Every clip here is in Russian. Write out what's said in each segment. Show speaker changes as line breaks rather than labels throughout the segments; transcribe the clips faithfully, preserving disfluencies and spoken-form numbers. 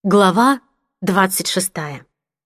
Глава двадцать шестая.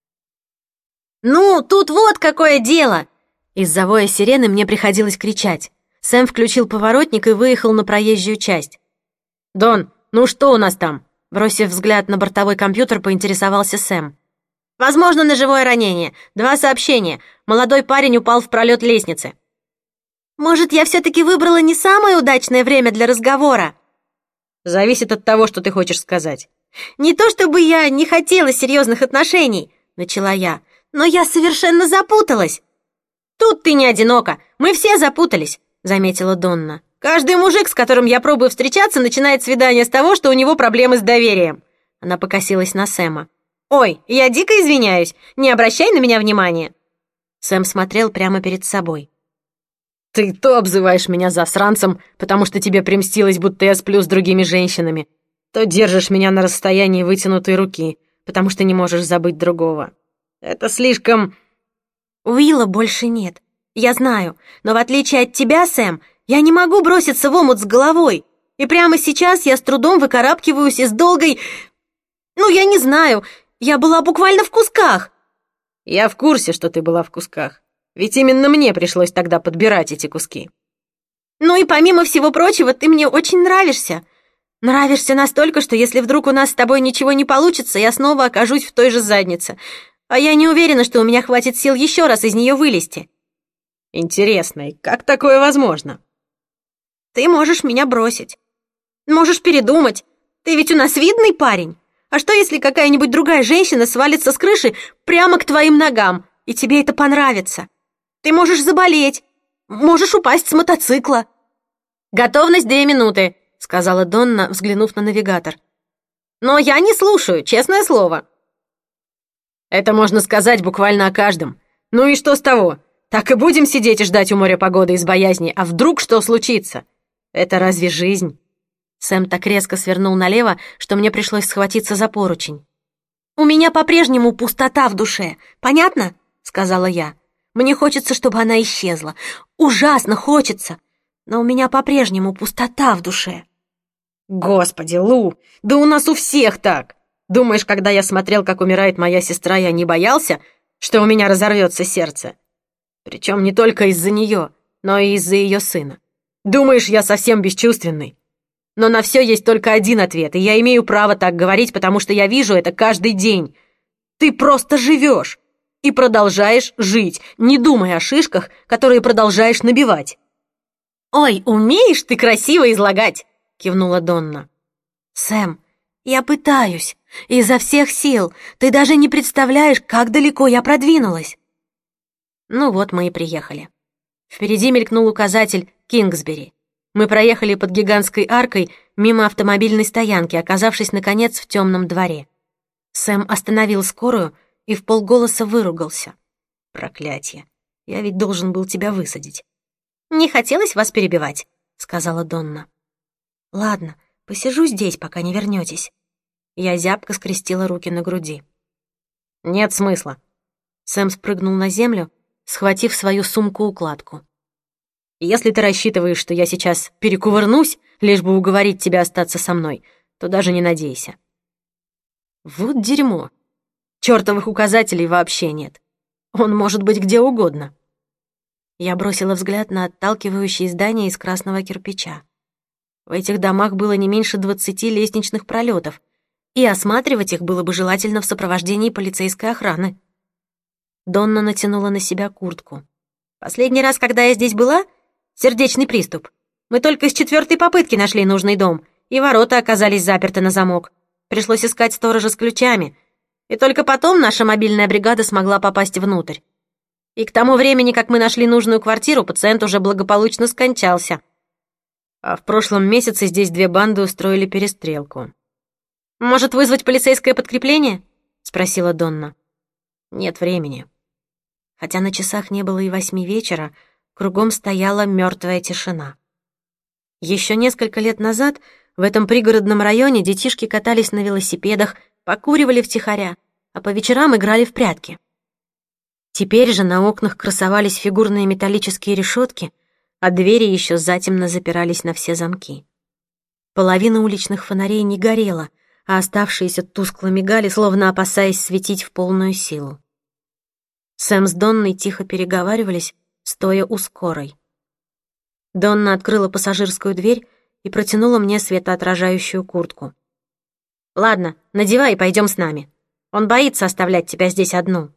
«Ну, тут вот какое дело!» Из-за воя сирены мне приходилось кричать. Сэм включил поворотник и выехал на проезжую часть. «Дон, ну что у нас там?» Бросив взгляд на бортовой компьютер, поинтересовался Сэм. «Возможно, ножевое ранение. Два сообщения. Молодой парень упал в пролет лестницы». «Может, я все-таки выбрала не самое удачное время для разговора?» «Зависит от того, что ты хочешь сказать». «Не то чтобы я не хотела серьезных отношений», — начала я, «но я совершенно запуталась». «Тут ты не одинока, мы все запутались», — заметила Донна. «Каждый мужик, с которым я пробую встречаться, начинает свидание с того, что у него проблемы с доверием». Она покосилась на Сэма. «Ой, я дико извиняюсь, не обращай на меня внимания». Сэм смотрел прямо перед собой. «Ты то обзываешь меня засранцем, потому что тебе примстилось, будто я сплю с другими женщинами, то держишь меня на расстоянии вытянутой руки, потому что не можешь забыть другого. Это слишком...» «Уилла больше нет, я знаю, но в отличие от тебя, Сэм, я не могу броситься в омут с головой, и прямо сейчас я с трудом выкарабкиваюсь из долгой... Ну, я не знаю, я была буквально в кусках». «Я в курсе, что ты была в кусках, ведь именно мне пришлось тогда подбирать эти куски». «Ну и помимо всего прочего, ты мне очень нравишься». Нравишься настолько, что если вдруг у нас с тобой ничего не получится, я снова окажусь в той же заднице. А я не уверена, что у меня хватит сил еще раз из нее вылезти». «Интересно, и как такое возможно?» «Ты можешь меня бросить. Можешь передумать. Ты ведь у нас видный парень. А что, если какая-нибудь другая женщина свалится с крыши прямо к твоим ногам, и тебе это понравится? Ты можешь заболеть, можешь упасть с мотоцикла». «Готовность две минуты», — сказала Донна, взглянув на навигатор. «Но я не слушаю, честное слово». «Это можно сказать буквально о каждом. Ну и что с того? Так и будем сидеть и ждать у моря погоды из боязни, а вдруг что случится? Это разве жизнь?» Сэм так резко свернул налево, что мне пришлось схватиться за поручень. «У меня по-прежнему пустота в душе, понятно?» — сказала я. «Мне хочется, чтобы она исчезла. Ужасно хочется. Но у меня по-прежнему пустота в душе».
«Господи, Лу, да у нас у всех так! Думаешь, когда я смотрел, как умирает моя сестра, я не боялся, что у меня разорвется сердце? Причем не только из-за нее, но и из-за ее сына. Думаешь, я совсем бесчувственный? Но на все есть только один ответ, и я имею право так говорить, потому что я вижу это каждый день. Ты просто живешь и продолжаешь жить, не думая о шишках, которые продолжаешь набивать».
«Ой, умеешь ты красиво излагать!» — кивнула Донна. «Сэм, я пытаюсь, изо всех сил. Ты даже не представляешь, как далеко я продвинулась». Ну вот мы и приехали. Впереди мелькнул указатель «Кингсбери». Мы проехали под гигантской аркой мимо автомобильной стоянки, оказавшись, наконец, в темном дворе. Сэм остановил скорую и вполголоса выругался. «Проклятье! Я ведь должен был тебя высадить». «Не хотелось вас перебивать», — сказала Донна. «Ладно, посижу здесь, пока не вернетесь». Я зябко скрестила руки на груди.
«Нет смысла».
Сэм спрыгнул на землю, схватив свою сумку-укладку.
«Если ты рассчитываешь, что я сейчас перекувырнусь, лишь бы уговорить тебя остаться со мной, то даже не надейся».
Вот дерьмо. Чёртовых указателей вообще нет. Он может быть где угодно. Я бросила взгляд на отталкивающие здания из красного кирпича. В этих домах было не меньше двадцати лестничных пролетов, и осматривать их было бы желательно в сопровождении полицейской охраны. Донна натянула на себя куртку. «Последний раз, когда я здесь была, сердечный приступ. Мы только с четвертой попытки нашли нужный дом, и ворота оказались заперты на замок. Пришлось искать сторожа с ключами, и только потом наша мобильная бригада смогла попасть внутрь. И к тому времени, как мы нашли нужную квартиру, пациент уже благополучно скончался.
А в прошлом месяце здесь две банды устроили перестрелку».
«Может, вызвать полицейское подкрепление?» — спросила Донна.
«Нет времени».
Хотя на часах не было и восьми вечера, кругом стояла мертвая тишина. Еще несколько лет назад в этом пригородном районе детишки катались на велосипедах, покуривали втихаря, а по вечерам играли в прятки. Теперь же на окнах красовались фигурные металлические решетки, а двери еще затемно запирались на все замки. Половина уличных фонарей не горела, а оставшиеся тускло мигали, словно опасаясь светить в полную силу. Сэм с Донной тихо переговаривались, стоя у скорой. Донна открыла пассажирскую дверь и протянула мне светоотражающую куртку. «Ладно, надевай и пойдем с нами. Он боится оставлять тебя здесь одну».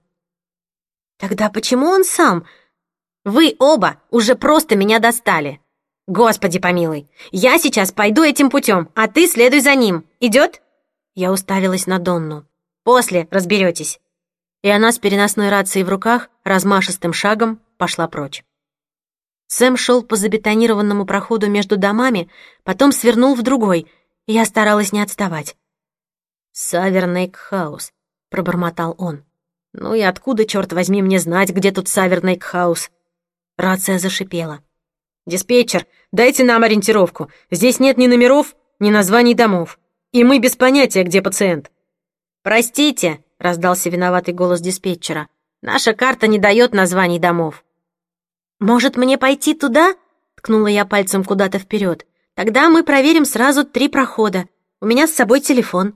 «Тогда почему он сам? Вы оба уже просто меня достали. Господи помилуй, я сейчас пойду этим путем, а ты следуй за ним. Идет?» Я уставилась на Донну. «После разберетесь». И она с переносной рацией в руках размашистым шагом пошла прочь. Сэм шел по забетонированному проходу между домами, потом свернул в другой, и я старалась не отставать. «Савернейк-хаус», — пробормотал он. «Ну и откуда, черт возьми, мне знать, где тут Савернейк-хаус?» Рация зашипела. «Диспетчер, дайте нам ориентировку. Здесь нет ни номеров, ни названий домов. И мы без понятия, где пациент». «Простите», — раздался виноватый голос диспетчера. «Наша карта не дает названий домов». «Может, мне пойти туда?» — ткнула я пальцем куда-то вперед. «Тогда мы проверим сразу три прохода. У меня с собой телефон».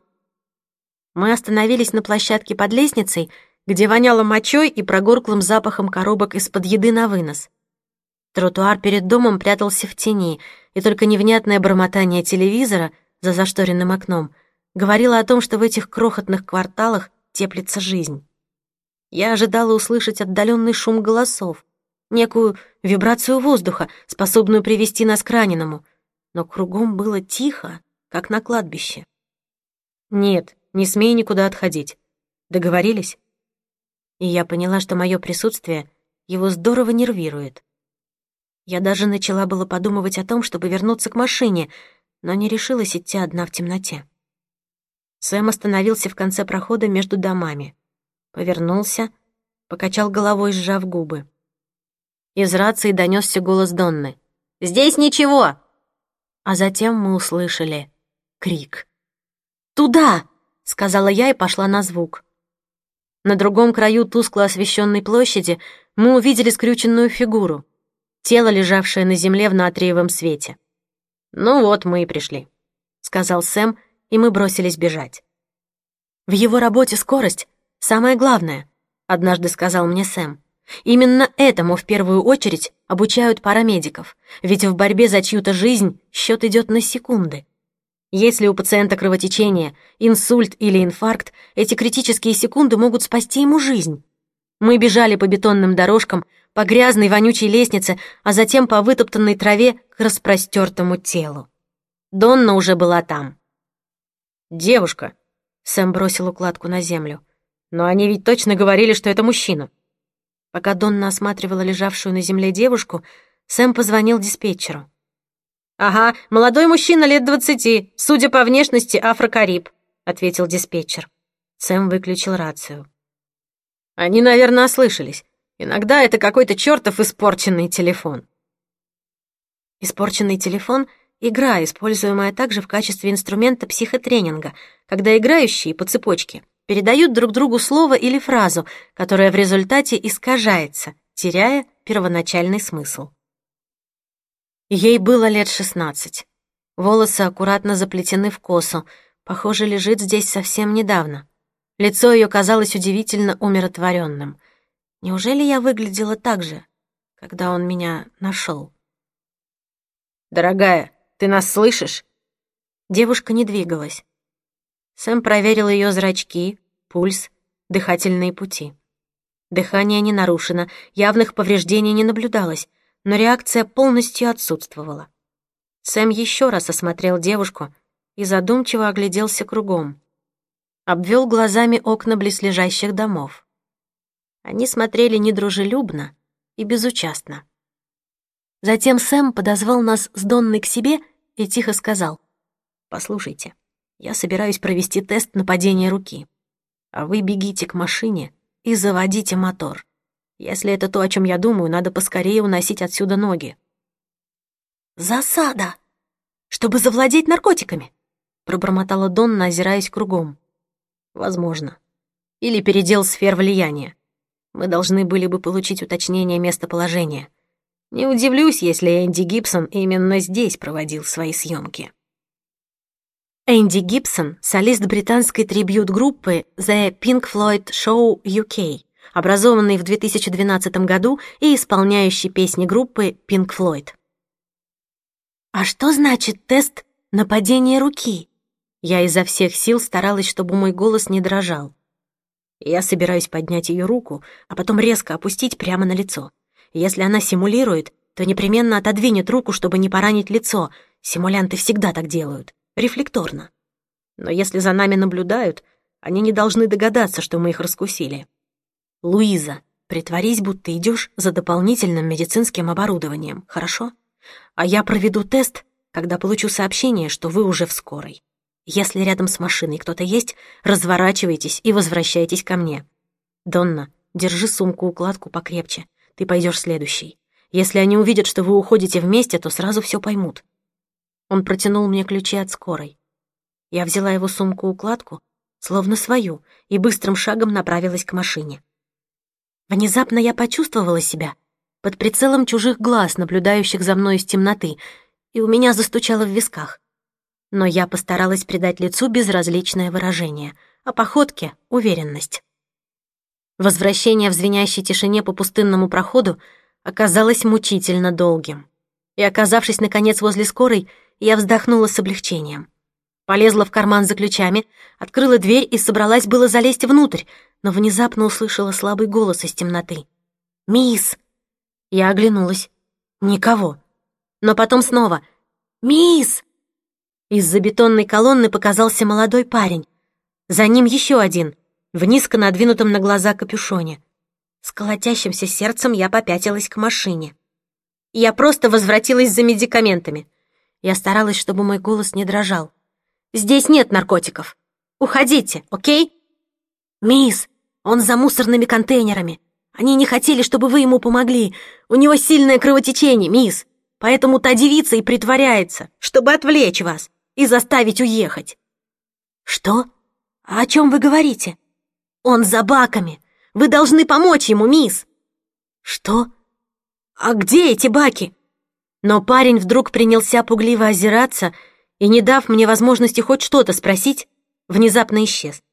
Мы остановились на площадке под лестницей, где воняло мочой и прогорклым запахом коробок из-под еды на вынос. Тротуар перед домом прятался в тени, и только невнятное бормотание телевизора за зашторенным окном говорило о том, что в этих крохотных кварталах теплится жизнь. Я ожидала услышать отдаленный шум голосов, некую вибрацию воздуха, способную привести нас к раненому, но кругом было тихо, как на кладбище. «Нет, не смей никуда отходить. Договорились?» И я поняла, что мое присутствие его здорово нервирует. Я даже начала было подумывать о том, чтобы вернуться к машине, но не решилась идти одна в темноте. Сэм остановился в конце прохода между домами. Повернулся, покачал головой, сжав губы. Из рации донесся голос Донны. «Здесь ничего!» А затем мы услышали крик. «Туда!» — сказала я и пошла на звук. На другом краю тускло освещенной площади мы увидели скрюченную фигуру, тело, лежавшее на земле в натриевом свете. «Ну вот, мы и пришли», — сказал Сэм, и мы бросились бежать. «В его работе скорость — самое главное», — однажды сказал мне Сэм. «Именно этому в первую очередь обучают парамедиков, ведь в борьбе за чью-то жизнь счет идет на секунды. Если у пациента кровотечение, инсульт или инфаркт, эти критические секунды могут спасти ему жизнь. Мы бежали по бетонным дорожкам, по грязной вонючей лестнице, а затем по вытоптанной траве к распростертому телу. Донна уже была там. «Девушка», — Сэм бросил укладку на землю, «но они ведь точно говорили, что это мужчина». Пока Донна осматривала лежавшую на земле девушку, Сэм позвонил диспетчеру. «Ага, молодой мужчина лет двадцати, судя по внешности, афрокариб», — ответил диспетчер. Сэм выключил рацию. «Они, наверное, ослышались. Иногда это какой-то чертов испорченный телефон». Испорченный телефон — игра, используемая также в качестве инструмента психотренинга, когда играющие по цепочке передают друг другу слово или фразу, которая в результате искажается, теряя первоначальный смысл. Ей было лет шестнадцать. Волосы аккуратно заплетены в косу, похоже, лежит здесь совсем недавно. Лицо ее казалось удивительно умиротворенным. Неужели я выглядела так же, когда он меня нашел? «Дорогая, ты нас слышишь?» Девушка не двигалась. Сэм проверил ее зрачки, пульс, дыхательные пути. Дыхание не нарушено, явных повреждений не наблюдалось, но реакция полностью отсутствовала. Сэм еще раз осмотрел девушку и задумчиво огляделся кругом. Обвел глазами окна близлежащих домов. Они смотрели недружелюбно и безучастно. Затем Сэм подозвал нас с Донной к себе и тихо сказал: «Послушайте, я собираюсь провести тест на падение руки, а вы бегите к машине и заводите мотор. Если это то, о чем я думаю, надо поскорее уносить отсюда ноги». «Засада! Чтобы завладеть наркотиками!» — пробормотала Донна, озираясь кругом. «Возможно. Или передел сфер влияния. Мы должны были бы получить уточнение местоположения. Не удивлюсь, если Энди Гибсон именно здесь проводил свои съемки». Энди Гибсон — солист британской трибьют-группы The Pink Floyd Show ю кей, образованный в две тысячи двенадцатом году и исполняющий песни группы Pink Floyd. «А что значит тест на падение руки?» Я изо всех сил старалась, чтобы мой голос не дрожал. Я собираюсь поднять ее руку, а потом резко опустить прямо на лицо. Если она симулирует, то непременно отодвинет руку, чтобы не поранить лицо. Симулянты всегда так делают, рефлекторно. Но если за нами наблюдают, они не должны догадаться, что мы их раскусили. «Луиза, притворись, будто идешь за дополнительным медицинским оборудованием, хорошо? А я проведу тест, когда получу сообщение, что вы уже в скорой. Если рядом с машиной кто-то есть, разворачивайтесь и возвращайтесь ко мне. Донна, держи сумку-укладку покрепче. Ты пойдешь следующий. Если они увидят, что вы уходите вместе, то сразу все поймут». Он протянул мне ключи от скорой. Я взяла его сумку-укладку, словно свою, и быстрым шагом направилась к машине. Внезапно я почувствовала себя под прицелом чужих глаз, наблюдающих за мной из темноты, и у меня застучало в висках. Но я постаралась придать лицу безразличное выражение, а походке — уверенность. Возвращение в звенящей тишине по пустынному проходу оказалось мучительно долгим. И, оказавшись, наконец, возле скорой, я вздохнула с облегчением. Полезла в карман за ключами, открыла дверь и собралась было залезть внутрь, но внезапно услышала слабый голос из темноты. «Мисс!» Я оглянулась. Никого. Но потом снова «Мисс!» Из-за бетонной колонны показался молодой парень. За ним еще один, в низко надвинутом на глаза капюшоне. С колотящимся сердцем я попятилась к машине. Я просто возвратилась за медикаментами. Я старалась, чтобы мой голос не дрожал. «Здесь нет наркотиков. Уходите, окей?» «Мисс, он за мусорными контейнерами. Они не хотели, чтобы вы ему помогли. У него сильное кровотечение, мисс. Поэтому та девица и притворяется, чтобы отвлечь вас и заставить уехать». «Что? А о чем вы говорите?» «Он за баками. Вы должны помочь ему, мисс». «Что? А где эти баки?» Но парень вдруг принялся пугливо озираться и, не дав мне возможности хоть что-то спросить, внезапно исчез.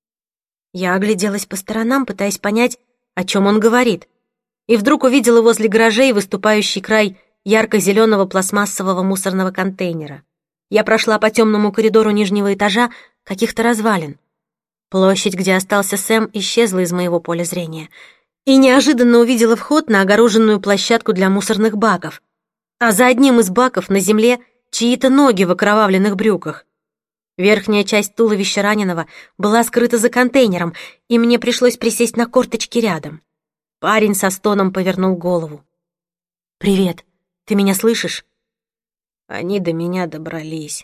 Я огляделась по сторонам, пытаясь понять, о чем он говорит, и вдруг увидела возле гаражей выступающий край ярко-зеленого пластмассового мусорного контейнера. Я прошла по темному коридору нижнего этажа каких-то развалин. Площадь, где остался Сэм, исчезла из моего поля зрения, и неожиданно увидела вход на огороженную площадку для мусорных баков, а за одним из баков на земле чьи-то ноги в окровавленных брюках. Верхняя часть туловища раненого была скрыта за контейнером, и мне пришлось присесть на корточки рядом. Парень со стоном повернул голову. «Привет, ты меня слышишь?» Они до меня добрались.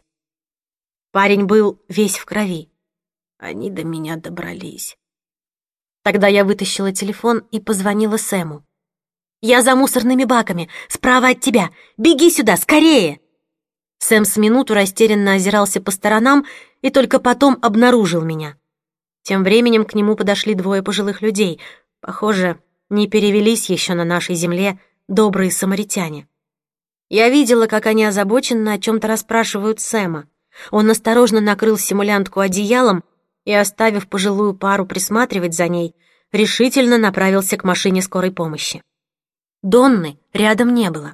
Парень был весь в крови. Они до меня добрались. Тогда я вытащила телефон и позвонила Сэму. «Я за мусорными баками, справа от тебя. Беги сюда, скорее!» Сэм с минуту растерянно озирался по сторонам и только потом обнаружил меня. Тем временем к нему подошли двое пожилых людей. Похоже, не перевелись еще на нашей земле добрые самаритяне. Я видела, как они озабоченно о чем-то расспрашивают Сэма. Он осторожно накрыл симулянтку одеялом и, оставив пожилую пару присматривать за ней, решительно направился к машине скорой помощи. Донны рядом не было.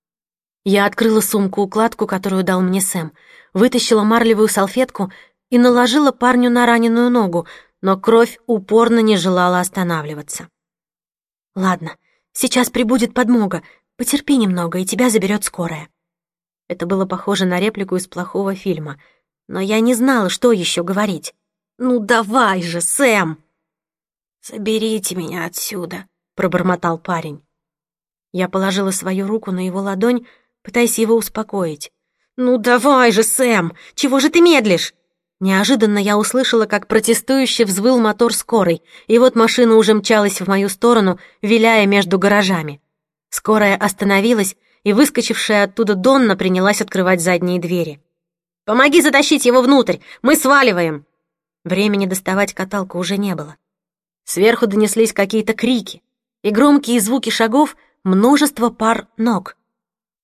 Я открыла сумку-укладку, которую дал мне Сэм, вытащила марлевую салфетку и наложила парню на раненую ногу, но кровь упорно не желала останавливаться. «Ладно, сейчас прибудет подмога. Потерпи немного, и тебя заберет скорая». Это было похоже на реплику из плохого фильма, но я не знала, что еще говорить. «Ну давай же, Сэм!» «Заберите меня отсюда», — пробормотал парень. Я положила свою руку на его ладонь, пытаясь его успокоить. «Ну давай же, Сэм! Чего же ты медлишь?» Неожиданно я услышала, как протестующе взвыл мотор скорой, и вот машина уже мчалась в мою сторону, виляя между гаражами. Скорая остановилась, и выскочившая оттуда Донна принялась открывать задние двери. «Помоги затащить его внутрь! Мы сваливаем!» Времени доставать каталку уже не было. Сверху донеслись какие-то крики и громкие звуки шагов, множество пар ног.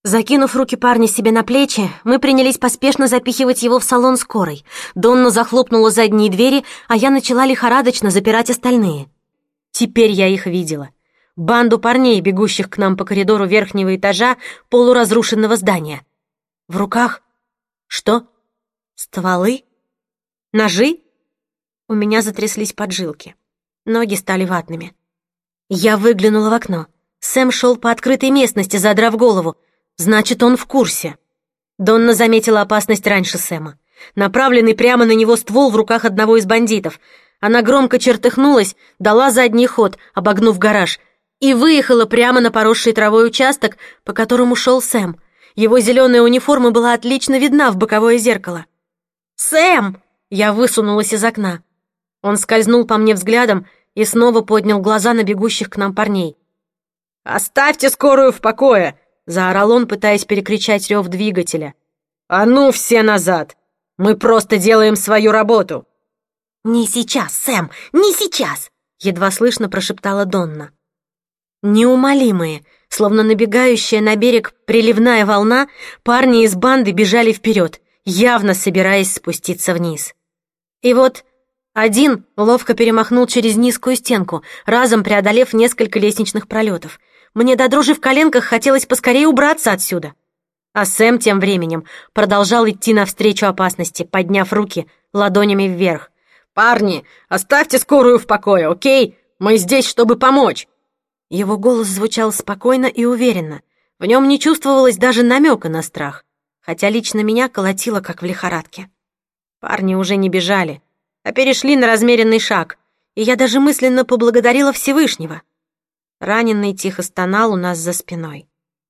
Закинув руки парня себе на плечи, мы принялись поспешно запихивать его в салон скорой. Донна захлопнула задние двери, а я начала лихорадочно запирать остальные. Теперь я их видела. Банду парней, бегущих к нам по коридору верхнего этажа полуразрушенного здания. В руках... Что? Стволы? Ножи? У меня затряслись поджилки. Ноги стали ватными. Я выглянула в окно. Сэм шел по открытой местности, задрав голову. Значит, он в курсе. Донна заметила опасность раньше Сэма. Направленный прямо на него ствол в руках одного из бандитов. Она громко чертыхнулась, дала задний ход, обогнув гараж, и выехала прямо на поросший травой участок, по которому шел Сэм. Его зеленая униформа была отлично видна в боковое зеркало. «Сэм!» — я высунулась из окна. Он скользнул по мне взглядом и снова поднял глаза на бегущих к нам парней.
«Оставьте скорую в покое!» — заорал он, пытаясь перекричать рев двигателя. «А ну все назад! Мы просто делаем свою работу!»
«Не сейчас, Сэм, не сейчас!» — едва слышно прошептала Донна. Неумолимые, словно набегающая на берег приливная волна, парни из банды бежали вперед, явно собираясь спуститься вниз. И вот один ловко перемахнул через низкую стенку, разом преодолев несколько лестничных пролетов. Мне до дрожи в коленках хотелось поскорее убраться отсюда. А Сэм тем временем продолжал идти навстречу опасности, подняв руки ладонями вверх.
«Парни, оставьте скорую в покое, окей? Мы здесь, чтобы помочь!»
Его голос звучал спокойно и уверенно. В нем не чувствовалось даже намека на страх, хотя лично меня колотило, как в лихорадке. Парни уже не бежали, а перешли на размеренный шаг, и я даже мысленно поблагодарила Всевышнего. Раненый тихо стонал у нас за спиной.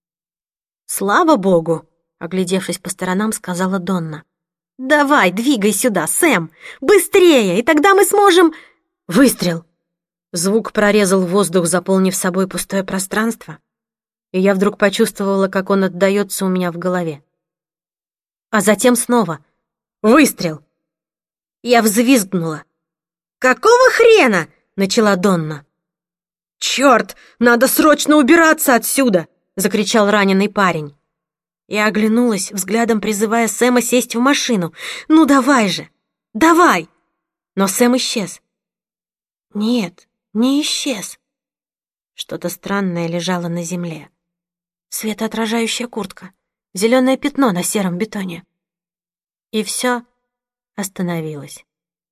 «Слава богу!» — оглядевшись по сторонам, сказала Донна. «Давай, двигай сюда, Сэм! Быстрее, и тогда мы сможем...» Выстрел! Звук прорезал воздух, заполнив собой пустое пространство, и я вдруг почувствовала, как он отдаётся у меня в голове. А затем снова выстрел! Я взвизгнула. «Какого хрена?» — начала Донна. «Чёрт, надо срочно убираться отсюда!» — закричал раненый парень. Я оглянулась, взглядом призывая Сэма сесть в машину. «Ну давай же! Давай!» Но Сэм исчез. Нет, не исчез. Что-то странное лежало на земле. Светоотражающая куртка, зеленое пятно на сером бетоне. И все остановилось.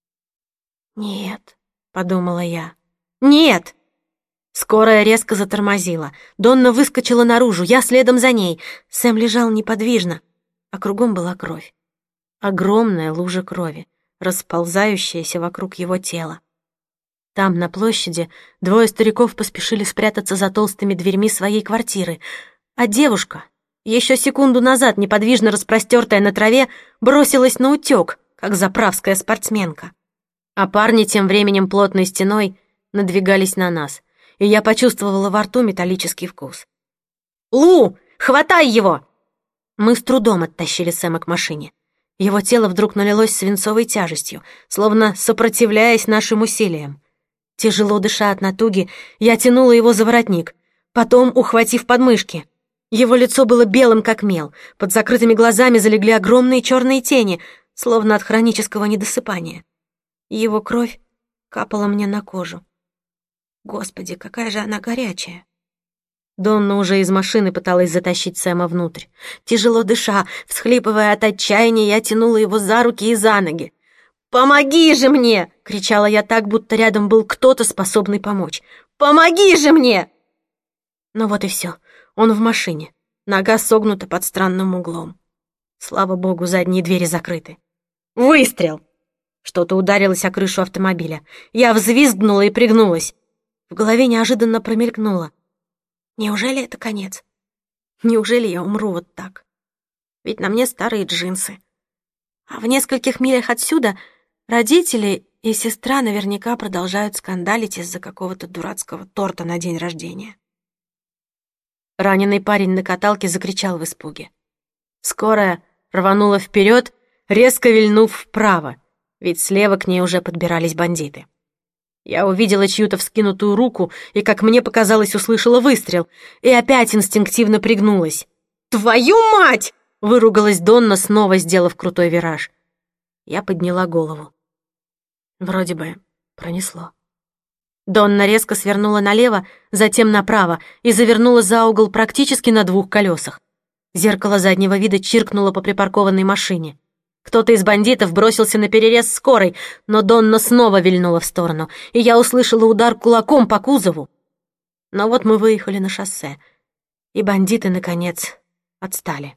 «Нет», — подумала я. «Нет!» Скорая резко затормозила. Донна выскочила наружу, я следом за ней. Сэм лежал неподвижно, а кругом была кровь. Огромная лужа крови, расползающаяся вокруг его тела. Там, на площади, двое стариков поспешили спрятаться за толстыми дверьми своей квартиры, а девушка, еще секунду назад неподвижно распростертая на траве, бросилась на утек, как заправская спортсменка. А парни тем временем плотной стеной надвигались на нас, и я почувствовала во рту металлический вкус. «Лу, хватай его!» Мы с трудом оттащили Сэма к машине. Его тело вдруг налилось свинцовой тяжестью, словно сопротивляясь нашим усилиям. Тяжело дыша от натуги, я тянула его за воротник, потом ухватив подмышки. Его лицо было белым, как мел, под закрытыми глазами залегли огромные черные тени, словно от хронического недосыпания. Его кровь капала мне на кожу. Господи, какая же она горячая. Донна уже из машины пыталась затащить Сэма внутрь. Тяжело дыша, всхлипывая от отчаяния, я тянула его за руки и за ноги. «Помоги же мне!» — кричала я так, будто рядом был кто-то, способный помочь. «Помоги же мне!» Ну вот и все. Он в машине. Нога согнута под странным углом. Слава богу, задние двери закрыты. Выстрел! Что-то ударилось о крышу автомобиля. Я взвизгнула и пригнулась. В голове неожиданно промелькнуло. Неужели это конец? Неужели я умру вот так? Ведь на мне старые джинсы. А в нескольких милях отсюда родители и сестра наверняка продолжают скандалить из-за какого-то дурацкого торта на день рождения. Раненый парень на каталке закричал в испуге. Скорая рванула вперед, резко вильнув вправо, ведь слева к ней уже подбирались бандиты. Я увидела чью-то вскинутую руку и, как мне показалось, услышала выстрел, и опять инстинктивно пригнулась.
«Твою мать!» — выругалась Донна, снова сделав крутой вираж. Я подняла голову. Вроде бы пронесло. Донна резко свернула налево, затем направо и завернула за угол практически на двух колесах. Зеркало заднего вида чиркнуло по припаркованной машине. Кто-то из бандитов бросился на перерез скорой, но Донна снова вильнула в сторону, и я услышала удар кулаком по кузову. Но вот мы выехали на шоссе, и бандиты, наконец, отстали.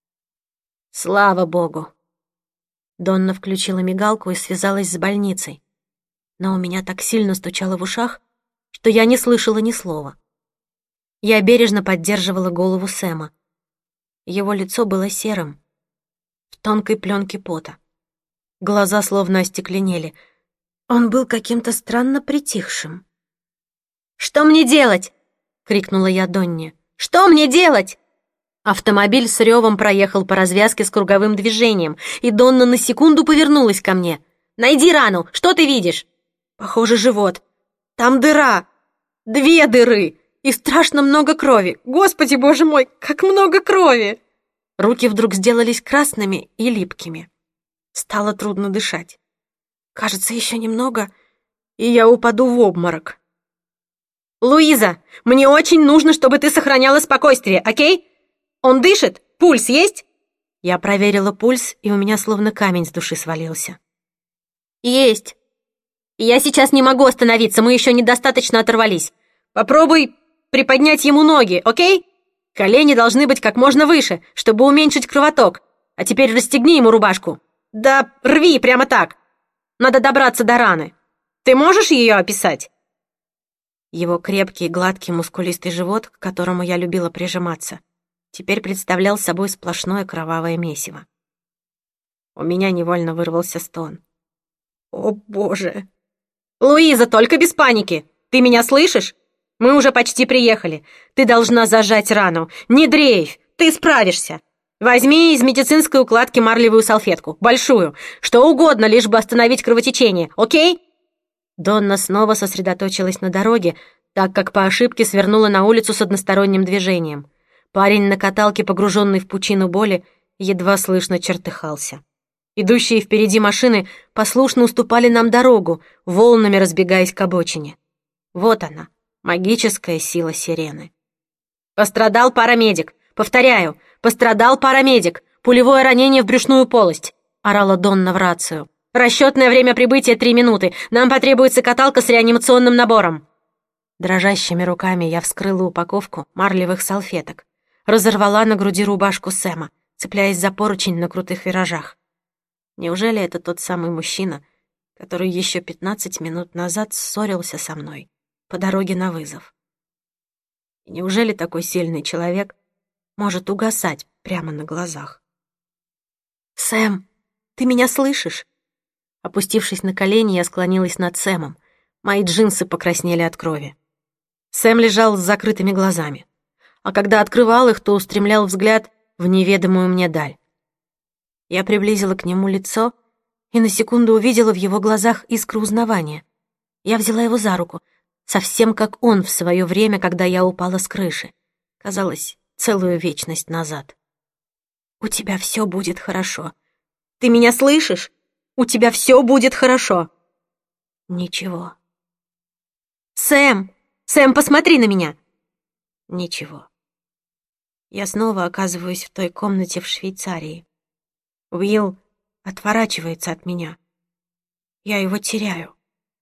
Слава богу! Донна включила мигалку и связалась с больницей. Но у меня так сильно стучало в ушах, что я не слышала ни слова. Я бережно поддерживала голову Сэма. Его лицо было серым, в тонкой пленке пота. Глаза словно остекленели. Он был каким-то странно притихшим. «Что мне делать?» — крикнула я Донне. «Что мне делать?» Автомобиль с ревом проехал по развязке с круговым движением, и Донна на секунду повернулась ко мне. «Найди рану! Что ты видишь?» «Похоже, живот. Там дыра. Две дыры. И страшно много крови. Господи, боже мой, как много крови!» Руки вдруг сделались красными и липкими. Стало трудно дышать. Кажется, еще немного, и я упаду в обморок. «Луиза, мне очень нужно, чтобы ты сохраняла спокойствие, окей? Он дышит? Пульс есть?» Я проверила пульс, и у меня словно камень с души свалился. «Есть. Я сейчас не могу остановиться, мы еще недостаточно оторвались. Попробуй приподнять ему ноги, окей? Колени должны быть как можно выше, чтобы уменьшить кровоток. А теперь расстегни ему рубашку. Да рви прямо так. Надо добраться до раны. Ты можешь ее описать?» Его крепкий, гладкий, мускулистый живот, к которому я любила прижиматься, теперь представлял собой сплошное кровавое месиво. У меня невольно вырвался стон. «О, Боже!» «Луиза, только без паники! Ты меня слышишь? Мы уже почти приехали. Ты должна зажать рану. Не дрейфь, ты справишься. Возьми из медицинской укладки марлевую салфетку, большую, что угодно, лишь бы остановить кровотечение, окей?» Донна снова сосредоточилась на дороге, так как по ошибке свернула на улицу с односторонним движением. Парень на каталке, погруженный в пучину боли, едва слышно чертыхался. Идущие впереди машины послушно уступали нам дорогу, волнами разбегаясь к обочине. Вот она, магическая сила сирены. «Пострадал парамедик! Повторяю, пострадал парамедик! Пулевое ранение в брюшную полость!» — орала Донна в рацию. «Расчетное время прибытия три минуты. Нам потребуется каталка с реанимационным набором». Дрожащими руками я вскрыла упаковку марлевых салфеток, разорвала на груди рубашку Сэма, цепляясь за поручень на крутых виражах. Неужели это тот самый мужчина, который еще пятнадцать минут назад ссорился со мной по дороге на вызов? И неужели такой сильный человек может угасать прямо на глазах? «Сэм, ты меня слышишь?» Опустившись на колени, я склонилась над Сэмом. Мои джинсы покраснели от крови. Сэм лежал с закрытыми глазами, а когда открывал их, то устремлял взгляд в неведомую мне даль. Я приблизила к нему лицо и на секунду увидела в его глазах искру узнавания. Я взяла его за руку, совсем как он в свое время, когда я упала с крыши. Казалось, целую вечность назад. «У тебя все будет хорошо. Ты меня слышишь? У тебя все будет хорошо!» Ничего. «Сэм! Сэм, посмотри на меня!» Ничего. Я снова оказываюсь в той комнате в Швейцарии. Уилл отворачивается от меня. Я его теряю.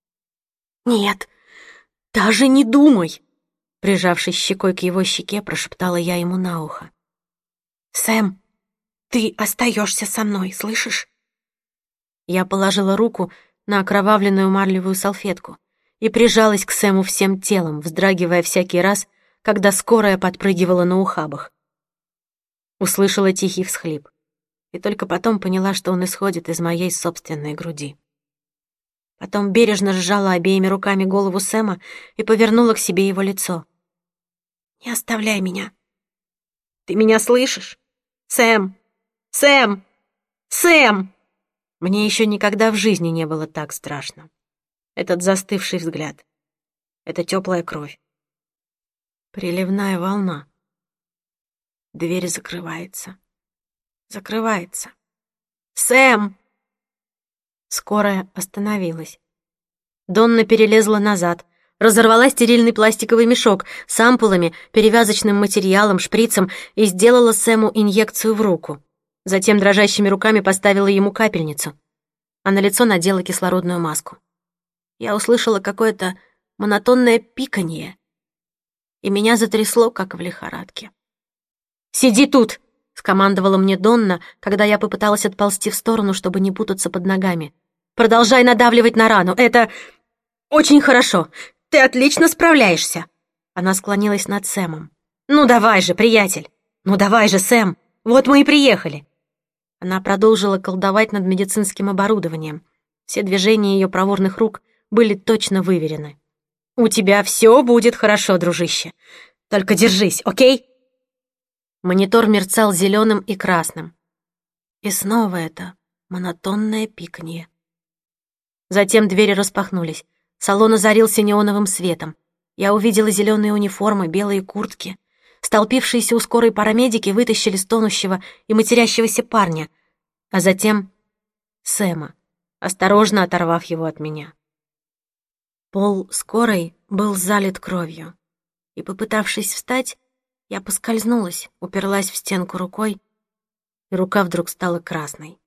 «Нет, даже не думай!» Прижавшись щекой к его щеке, прошептала я ему на ухо. «Сэм, ты остаешься со мной, слышишь?» Я положила руку на окровавленную марлевую салфетку и прижалась к Сэму всем телом, вздрагивая всякий раз, когда скорая подпрыгивала на ухабах. Услышала тихий всхлип и только потом поняла, что он исходит из моей собственной груди. Потом бережно сжала обеими руками голову Сэма и повернула к себе его лицо. «Не оставляй меня. Ты меня слышишь? Сэм! Сэм! Сэм!» Мне еще никогда в жизни не было так страшно. Этот застывший взгляд, эта теплая кровь, приливная волна.
Дверь закрывается. Закрывается. «Сэм!» Скорая остановилась. Донна перелезла назад, разорвала стерильный пластиковый мешок с ампулами, перевязочным материалом, шприцем и сделала Сэму инъекцию в руку. Затем дрожащими руками поставила ему капельницу, а на лицо надела кислородную маску. Я услышала какое-то монотонное пиканье, и меня затрясло, как в лихорадке. «Сиди тут!» — скомандовала мне Донна, когда я попыталась отползти в сторону, чтобы не путаться под ногами. «Продолжай надавливать на рану. Это очень хорошо. Ты отлично справляешься!» Она склонилась над Сэмом. «Ну давай же, приятель! Ну давай же, Сэм! Вот мы и приехали!» Она продолжила колдовать над медицинским оборудованием. Все движения ее проворных рук были точно выверены. «У тебя все будет хорошо, дружище. Только держись, окей?» Монитор мерцал зеленым и красным. И снова это монотонное пиканье. Затем двери распахнулись. Салон озарился неоновым светом. Я увидела зеленые униформы, белые куртки. Столпившиеся у скорой парамедики вытащили стонущего и матерящегося парня, а затем Сэма, осторожно оторвав его от меня. Пол скорой был залит кровью, и, попытавшись встать, я поскользнулась, уперлась в стенку рукой, и рука вдруг стала красной.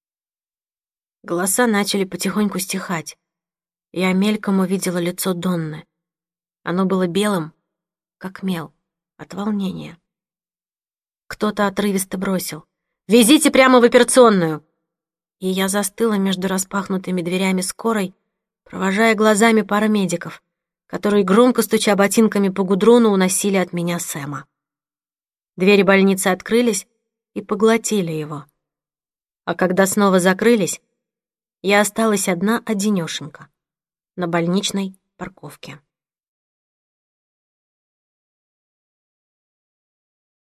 Голоса начали потихоньку стихать. Я мельком увидела лицо Донны. Оно было белым, как мел, от волнения. Кто-то отрывисто бросил: «Везите прямо в операционную!» И я застыла между распахнутыми дверями скорой, провожая глазами парамедиков, которые, громко стуча ботинками по гудрону, уносили от меня Сэма. Двери больницы открылись и поглотили его. А когда снова закрылись, я осталась одна-одинёшенька на больничной парковке.